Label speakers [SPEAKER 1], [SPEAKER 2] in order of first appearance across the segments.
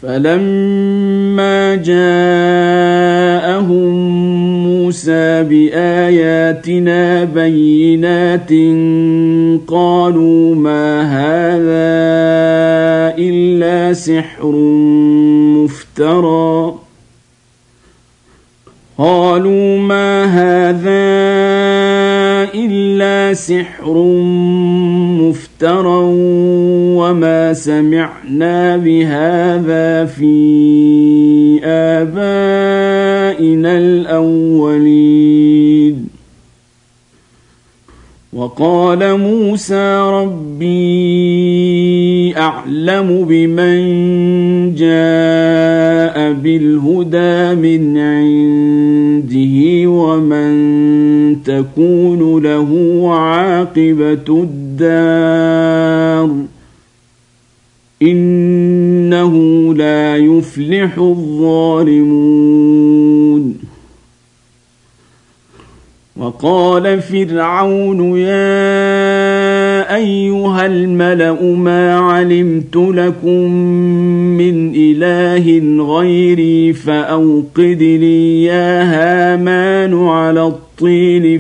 [SPEAKER 1] فلما جاءهم موسى بآياتنا بينات قالوا ما هذا إلا سحر مفترى وما سمعنا بهذا في آبائنا الأولين. وقال موسى ربي أعلم بمن جاء بالهدى من عنده ومن تكون له عاقبة الدار إنه لا يفلح الظالمون. وقال فرعون يا أيها الملأ ما علمت لكم من إله غيري فأوقد لي يا هامان على الطين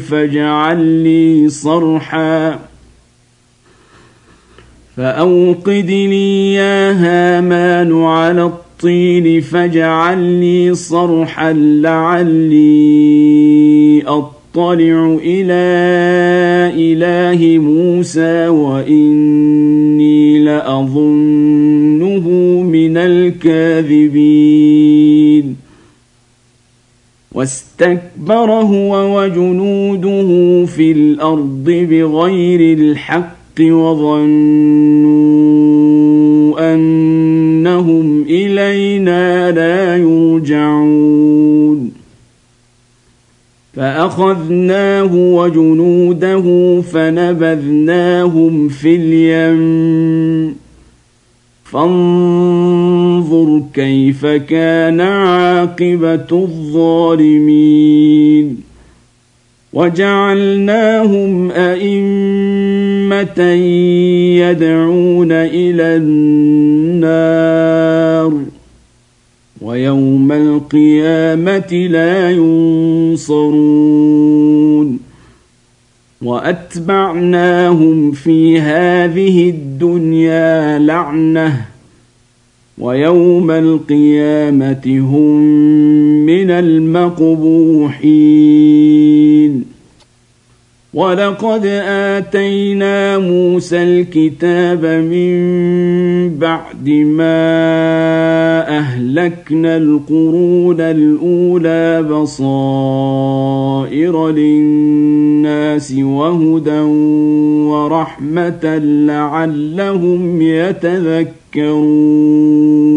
[SPEAKER 1] فاجعل لي صرحا لعلي أطلع إلى إله موسى وإني لأظنه من الكاذبين. واستكبر هو وجنوده في الأرض بغير الحق وظنوا أنهم إلينا لا يرجعون. فأخذناه وجنوده فنبذناهم في اليم فانظر كيف كان عاقبة الظالمين. وجعلناهم أئمة يدعون إلى النار ويوم القيامة لا ينصرون. وأتبعناهم في هذه الدنيا لعنة ويوم القيامة هم من المقبوحين. ولقد آتينا موسى الكتاب من بعد ما أهلكنا القرون الأولى بصائر للناس وهدى ورحمة لعلهم يتذكرون.